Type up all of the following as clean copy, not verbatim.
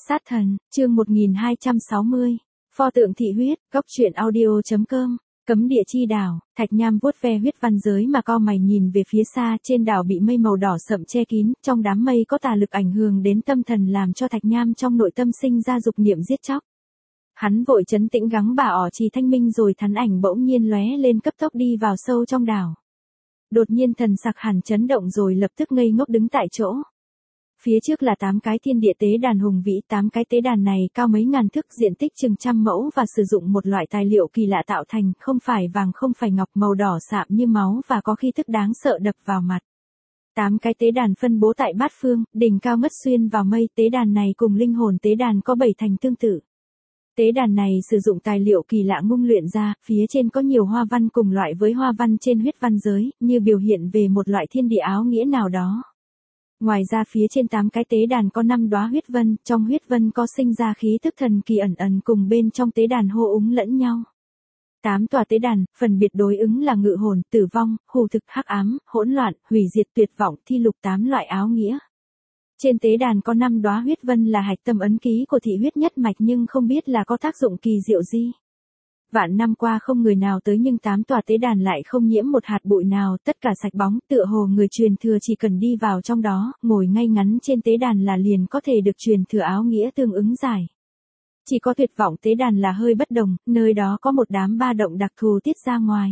Sát thần, chương 1260. Pho tượng thị huyết, góc truyện audio.com. Cấm địa chi đảo, Thạch Nham vuốt ve huyết văn giới mà cau mày nhìn về phía xa, trên đảo bị mây màu đỏ sậm che kín, trong đám mây có tà lực ảnh hưởng đến tâm thần làm cho Thạch Nham trong nội tâm sinh ra dục niệm giết chóc. Hắn vội trấn tĩnh gắng bà ỏ trì thanh minh rồi thắn ảnh bỗng nhiên lóe lên cấp tốc đi vào sâu trong đảo. Đột nhiên thần sặc hẳn chấn động rồi lập tức ngây ngốc đứng tại chỗ. Phía trước là 8 cái thiên địa tế đàn hùng vĩ, 8 cái tế đàn này cao mấy ngàn thước, diện tích chừng trăm mẫu và sử dụng một loại tài liệu kỳ lạ tạo thành, không phải vàng không phải ngọc, màu đỏ sạm như máu và có khí tức đáng sợ đập vào mặt. 8 cái tế đàn phân bố tại bát phương, đỉnh cao ngất xuyên vào mây, tế đàn này cùng linh hồn tế đàn có 7 thành tương tự. Tế đàn này sử dụng tài liệu kỳ lạ ngung luyện ra, phía trên có nhiều hoa văn cùng loại với hoa văn trên huyết văn giới, như biểu hiện về một loại thiên địa áo nghĩa nào đó. Ngoài ra phía trên 8 cái tế đàn có 5 đóa huyết vân, trong huyết vân có sinh ra khí tức thần kỳ ẩn ẩn cùng bên trong tế đàn hô ứng lẫn nhau. 8 tòa tế đàn, phần biệt đối ứng là ngự hồn, tử vong, hù thực, hắc ám, hỗn loạn, hủy diệt, tuyệt vọng, thi lục, 8 loại áo nghĩa. Trên tế đàn có 5 đóa huyết vân là hạch tâm ấn ký của thị huyết nhất mạch nhưng không biết là có tác dụng kỳ diệu gì. Vạn năm qua không người nào tới nhưng 8 tòa tế đàn lại không nhiễm một hạt bụi nào, tất cả sạch bóng, tựa hồ người truyền thừa chỉ cần đi vào trong đó, ngồi ngay ngắn trên tế đàn là liền có thể được truyền thừa áo nghĩa tương ứng giải. Chỉ có tuyệt vọng tế đàn là hơi bất đồng, nơi đó có một đám ba động đặc thù tiết ra ngoài.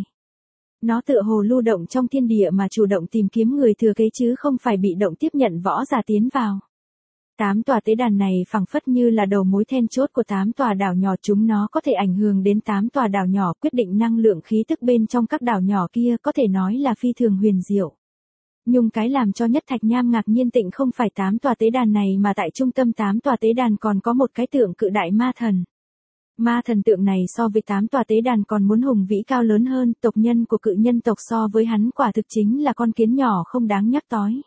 Nó tựa hồ lưu động trong thiên địa mà chủ động tìm kiếm người thừa kế chứ không phải bị động tiếp nhận võ giả tiến vào. 8 tòa tế đàn này phảng phất như là đầu mối then chốt của 8 tòa đảo nhỏ, chúng nó có thể ảnh hưởng đến 8 tòa đảo nhỏ, quyết định năng lượng khí tức bên trong các đảo nhỏ kia, có thể nói là phi thường huyền diệu. Nhưng cái làm cho nhất Thạch Nham ngạc nhiên tịnh không phải 8 tòa tế đàn này mà tại trung tâm 8 tòa tế đàn còn có một cái tượng cự đại ma thần. Ma thần tượng này so với 8 tòa tế đàn còn muốn hùng vĩ cao lớn hơn, tộc nhân của cự nhân tộc so với hắn quả thực chính là con kiến nhỏ không đáng nhắc tới.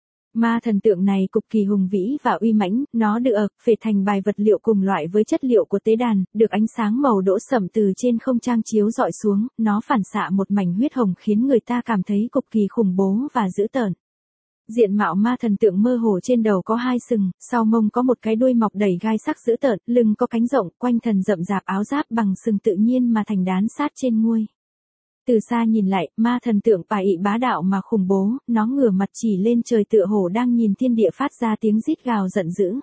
Ma thần tượng này cực kỳ hùng vĩ và uy mãnh, nó được phệt thành bài vật liệu cùng loại với chất liệu của tế đàn, được ánh sáng màu đỗ sẫm từ trên không trang chiếu dọi xuống, nó phản xạ một mảnh huyết hồng khiến người ta cảm thấy cực kỳ khủng bố và dữ tợn. Diện mạo ma thần tượng mơ hồ, trên đầu có 2 sừng, sau mông có một cái đuôi mọc đầy gai sắc dữ tợn, lưng có cánh rộng, quanh thân rậm rạp áo giáp bằng sừng tự nhiên mà thành đán sát trên nguôi. Từ xa nhìn lại, ma thần tượng bá ị bá đạo mà khủng bố, nó ngửa mặt chỉ lên trời tựa hồ đang nhìn thiên địa phát ra tiếng rít gào giận dữ.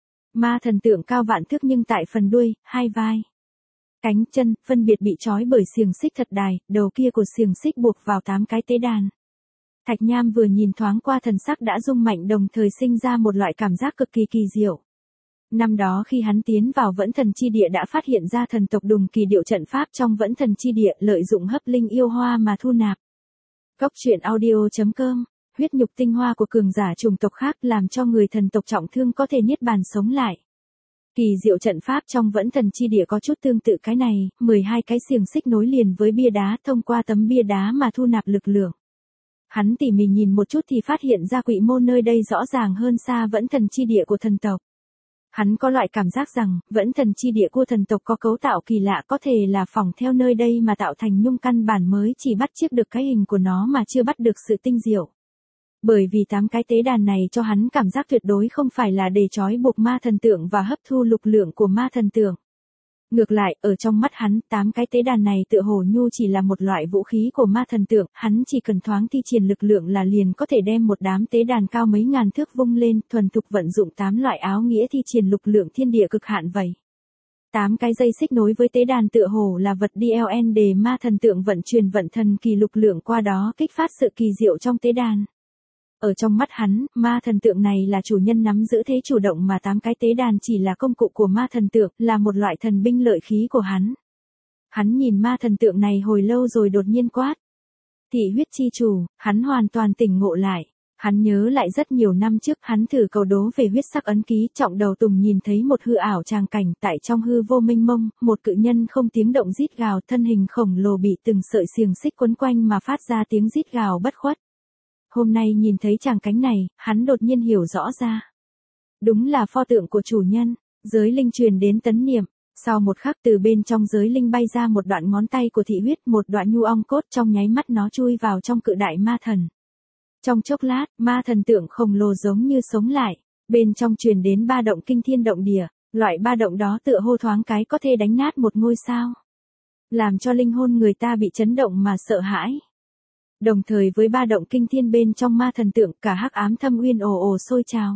Ma thần tượng cao vạn thước nhưng tại phần đuôi, 2 vai, cánh, chân, phân biệt bị trói bởi xiềng xích thật đài, đầu kia của xiềng xích buộc vào 8 cái tế đàn. Thạch Nham vừa nhìn thoáng qua thần sắc đã rung mạnh, đồng thời sinh ra một loại cảm giác cực kỳ kỳ diệu. Năm đó khi hắn tiến vào Vẫn Thần Chi Địa đã phát hiện ra thần tộc Đùng kỳ điệu trận pháp trong Vẫn Thần Chi Địa, lợi dụng hấp linh yêu hoa mà thu nạp. Góc truyện audio.com. Huyết nhục tinh hoa của cường giả chủng tộc khác làm cho người thần tộc trọng thương có thể niết bàn sống lại. Kỳ diệu trận pháp trong Vẫn Thần Chi Địa có chút tương tự cái này, 12 cái xiềng xích nối liền với bia đá, thông qua tấm bia đá mà thu nạp lực lượng. Hắn tỉ mỉ nhìn một chút thì phát hiện ra quỷ môn nơi đây rõ ràng hơn xa Vẫn Thần Chi Địa của thần tộc. Hắn có loại cảm giác rằng, Vẫn Thần Chi Địa của thần tộc có cấu tạo kỳ lạ, có thể là phỏng theo nơi đây mà tạo thành, nhưng căn bản mới chỉ bắt chước được cái hình của nó mà chưa bắt được sự tinh diệu. Bởi vì 8 cái tế đàn này cho hắn cảm giác tuyệt đối không phải là để trói buộc ma thần tượng và hấp thu lực lượng của ma thần tượng. Ngược lại, ở trong mắt hắn, 8 cái tế đàn này tựa hồ nhu chỉ là một loại vũ khí của ma thần tượng, hắn chỉ cần thoáng thi triển lực lượng là liền có thể đem một đám tế đàn cao mấy ngàn thước vung lên, thuần thục vận dụng 8 loại áo nghĩa thi triển lực lượng thiên địa cực hạn vậy. 8 cái dây xích nối với tế đàn tựa hồ là vật DLN để ma thần tượng vận chuyển vận thần kỳ lực lượng qua đó kích phát sự kỳ diệu trong tế đàn. Ở trong mắt hắn, ma thần tượng này là chủ nhân nắm giữ thế chủ động mà 8 cái tế đàn chỉ là công cụ của ma thần tượng, là một loại thần binh lợi khí của hắn. Hắn nhìn ma thần tượng này hồi lâu rồi đột nhiên quát. Thị huyết chi chủ, hắn hoàn toàn tỉnh ngộ lại. Hắn nhớ lại rất nhiều năm trước hắn thử cầu đố về huyết sắc ấn ký, trọng đầu tùng nhìn thấy một hư ảo tràng cảnh, tại trong hư vô mênh mông, một cự nhân không tiếng động rít gào, thân hình khổng lồ bị từng sợi xiềng xích quấn quanh mà phát ra tiếng rít gào bất khuất. Hôm nay nhìn thấy tràng cảnh này, hắn đột nhiên hiểu rõ ra. Đúng là pho tượng của chủ nhân, giới linh truyền đến tấn niệm. Sau một khắc từ bên trong giới linh bay ra một đoạn ngón tay của thị huyết, một đoạn nhu ong cốt, trong nháy mắt nó chui vào trong cự đại ma thần. Trong chốc lát, ma thần tượng khổng lồ giống như sống lại, bên trong truyền đến ba động kinh thiên động địa. Loại ba động đó tựa hồ thoáng cái có thể đánh nát một ngôi sao. Làm cho linh hồn người ta bị chấn động mà sợ hãi. Đồng thời với ba động kinh thiên bên trong ma thần tượng, cả hắc ám thâm uyên ồ ồ sôi trào.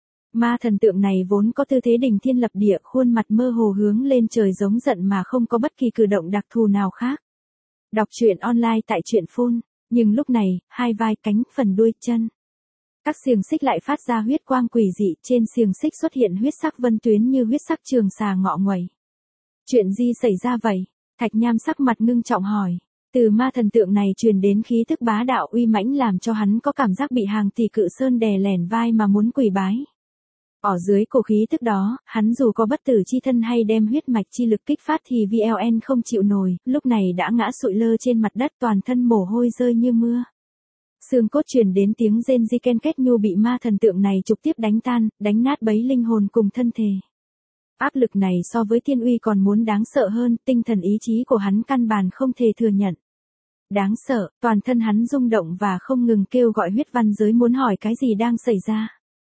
Ma thần tượng này vốn có tư thế đỉnh thiên lập địa, khuôn mặt mơ hồ hướng lên trời giống giận mà không có bất kỳ cử động đặc thù nào khác. Đọc truyện online tại truyện phun, nhưng lúc này, hai vai, cánh, phần đuôi, chân. Các xiềng xích lại phát ra huyết quang quỷ dị, trên xiềng xích xuất hiện huyết sắc vân tuyến như huyết sắc trường xà ngọ nguậy. Chuyện gì xảy ra vậy? Thạch Nham sắc mặt ngưng trọng hỏi. Từ ma thần tượng này truyền đến khí tức bá đạo uy mãnh làm cho hắn có cảm giác bị hàng tỷ cự sơn đè lẻn vai mà muốn quỳ bái. Ở dưới cổ khí tức đó, hắn dù có bất tử chi thân hay đem huyết mạch chi lực kích phát thì VLN không chịu nổi, lúc này đã ngã sụi lơ trên mặt đất, toàn thân mồ hôi rơi như mưa. Xương cốt truyền đến tiếng rên ri ken két nhu bị ma thần tượng này trực tiếp đánh tan, đánh nát bấy linh hồn cùng thân thể. Áp lực này so với thiên uy còn muốn đáng sợ hơn, tinh thần ý chí của hắn căn bản không thể thừa nhận. Đáng sợ, toàn thân hắn rung động và không ngừng kêu gọi huyết văn giới muốn hỏi cái gì đang xảy ra.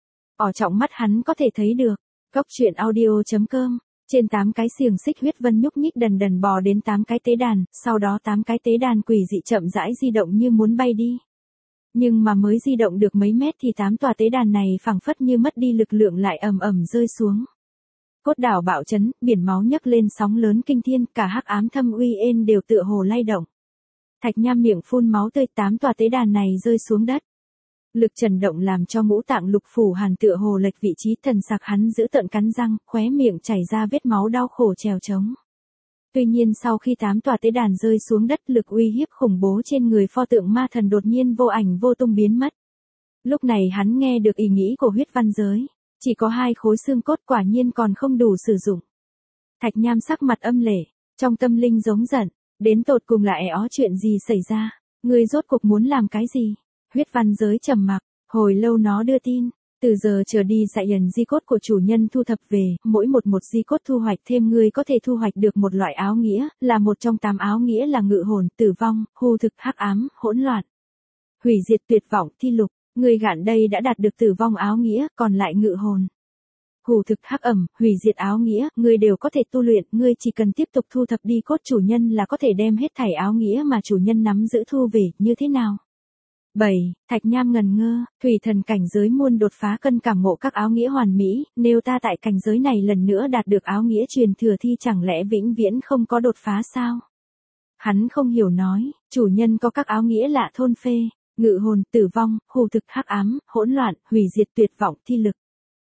Ở trong mắt hắn có thể thấy được. Góc truyện audio.com. Trên 8 cái xiềng xích huyết vân nhúc nhích dần dần bò đến 8 cái tế đàn, sau đó 8 cái tế đàn quỷ dị chậm rãi di động như muốn bay đi. Nhưng mà mới di động được mấy mét thì 8 tòa tế đàn này phảng phất như mất đi lực lượng lại ầm ầm rơi xuống. Cốt đảo bạo chấn, biển máu nhấc lên sóng lớn kinh thiên, cả hắc ám thâm uy ên đều tựa hồ lay động. Thạch Nham miệng phun máu tươi, 8 tòa tế đàn này rơi xuống đất. Lực trần động làm cho ngũ tạng lục phủ hàn tựa hồ lệch vị trí, thần sặc hắn giữ tận cắn răng, khóe miệng chảy ra vết máu đau khổ trèo trống. Tuy nhiên sau khi 8 tòa tế đàn rơi xuống đất, lực uy hiếp khủng bố trên người pho tượng ma thần đột nhiên vô ảnh vô tung biến mất. Lúc này hắn nghe được ý nghĩ của huyết văn giới. Chỉ có 2 khối xương cốt quả nhiên còn không đủ sử dụng. Thạch Nham sắc mặt âm lệ, trong tâm linh giống giận, đến tột cùng là chuyện gì xảy ra, ngươi rốt cuộc muốn làm cái gì? Huyết văn giới trầm mặc, hồi lâu nó đưa tin, từ giờ trở đi dạy di cốt của chủ nhân thu thập về, mỗi một di cốt thu hoạch thêm ngươi có thể thu hoạch được một loại áo nghĩa, là một trong 8 áo nghĩa là ngự hồn, tử vong, hư thực, hắc ám, hỗn loạn, hủy diệt, tuyệt vọng, thi lục. Người gạn đây đã đạt được tử vong áo nghĩa, còn lại ngự hồn, hủ thực, hắc ẩm, hủy diệt áo nghĩa, ngươi đều có thể tu luyện, ngươi chỉ cần tiếp tục thu thập đi cốt chủ nhân là có thể đem hết thảy áo nghĩa mà chủ nhân nắm giữ thu về, như thế nào? 7. Thạch Nham ngần ngơ, thủy thần cảnh giới muôn đột phá cân cảm ngộ các áo nghĩa hoàn mỹ, nếu ta tại cảnh giới này lần nữa đạt được áo nghĩa truyền thừa thì chẳng lẽ vĩnh viễn không có đột phá sao? Hắn không hiểu nói, chủ nhân có các áo nghĩa lạ thôn phê. Ngự hồn, tử vong, hư thực, hắc ám, hỗn loạn, hủy diệt, tuyệt vọng, thi lực.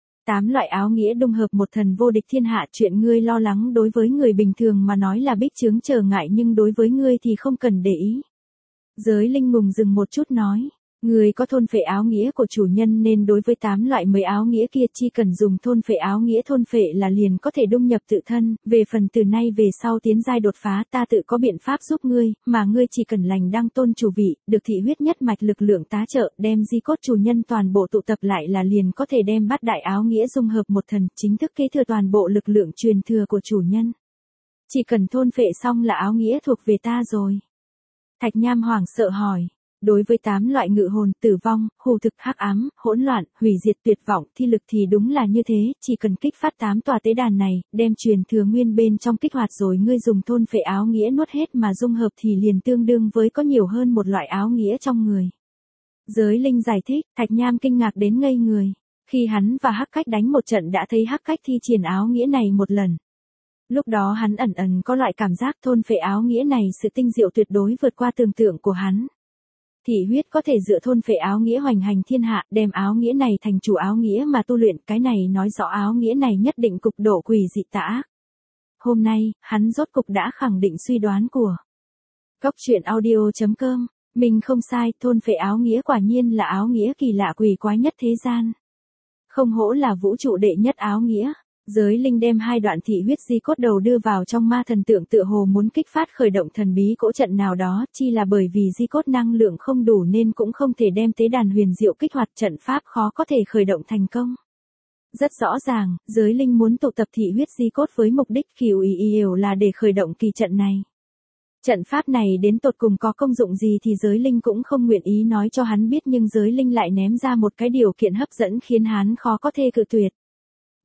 8 loại áo nghĩa dung hợp một thần vô địch thiên hạ, chuyện ngươi lo lắng đối với người bình thường mà nói là bích chướng trở ngại nhưng đối với ngươi thì không cần để ý. Giới linh ngùng dừng một chút nói, ngươi có thôn phệ áo nghĩa của chủ nhân nên đối với 8 loại mới áo nghĩa kia chỉ cần dùng thôn phệ áo nghĩa thôn phệ là liền có thể dung nhập tự thân, về phần từ nay về sau tiến giai đột phá ta tự có biện pháp giúp ngươi, mà ngươi chỉ cần lành đăng tôn chủ vị, được thị huyết nhất mạch lực lượng tá trợ, đem di cốt chủ nhân toàn bộ tụ tập lại là liền có thể đem bát đại áo nghĩa dung hợp một thần, chính thức kế thừa toàn bộ lực lượng truyền thừa của chủ nhân. Chỉ cần thôn phệ xong là áo nghĩa thuộc về ta rồi. Thạch Nham hoảng sợ hỏi. Đối với 8 loại ngự hồn, tử vong, hư thực, hắc ám, hỗn loạn, hủy diệt, tuyệt vọng, thi lực thì đúng là như thế, chỉ cần kích phát 8 tòa tế đàn này, đem truyền thừa nguyên bên trong kích hoạt rồi ngươi dùng thôn phệ áo nghĩa nuốt hết mà dung hợp thì liền tương đương với có nhiều hơn một loại áo nghĩa trong người. Giới linh giải thích, Thạch Nham kinh ngạc đến ngây người. Khi hắn và Hắc Cách đánh một trận đã thấy Hắc Cách thi triển áo nghĩa này một lần. Lúc đó hắn ẩn có loại cảm giác thôn phệ áo nghĩa này sự tinh diệu tuyệt đối vượt qua tưởng tượng của hắn. Thị huyết có thể dựa thôn phệ áo nghĩa hoành hành thiên hạ, đem áo nghĩa này thành chủ áo nghĩa mà tu luyện, cái này nói rõ áo nghĩa này nhất định cục độ quỷ dị tà ác. Hôm nay, hắn rốt cục đã khẳng định suy đoán của Góc truyện audio.com, mình không sai, thôn phệ áo nghĩa quả nhiên là áo nghĩa kỳ lạ quỷ quái nhất thế gian. Không hổ là vũ trụ đệ nhất áo nghĩa. Giới linh đem 2 đoạn thị huyết di cốt đầu đưa vào trong ma thần tượng tựa hồ muốn kích phát khởi động thần bí cỗ trận nào đó, chi là bởi vì di cốt năng lượng không đủ nên cũng không thể đem tế đàn huyền diệu kích hoạt, trận pháp khó có thể khởi động thành công. Rất rõ ràng, giới linh muốn tụ tập thị huyết di cốt với mục đích khỉu hiểu là để khởi động kỳ trận này. Trận pháp này đến tột cùng có công dụng gì thì giới linh cũng không nguyện ý nói cho hắn biết, nhưng giới linh lại ném ra một cái điều kiện hấp dẫn khiến hắn khó có thể cự tuyệt.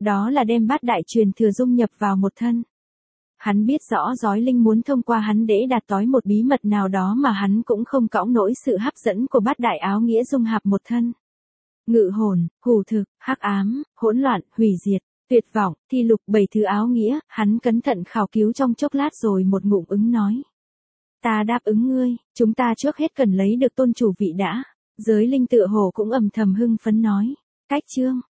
đó là đem bát đại truyền thừa dung nhập vào một thân. Hắn biết rõ Giói Linh muốn thông qua hắn để đạt tới một bí mật nào đó mà hắn cũng không cõng nổi sự hấp dẫn của bát đại áo nghĩa dung hợp một thân. Ngự hồn, hủ thực, hắc ám, hỗn loạn, hủy diệt, tuyệt vọng, thi lục 7 thứ áo nghĩa, hắn cẩn thận khảo cứu trong chốc lát rồi một ngụm ứng nói. Ta đáp ứng ngươi, chúng ta trước hết cần lấy được tôn chủ vị đã. Giới Linh tựa hồ cũng ầm thầm hưng phấn nói. Cách chương,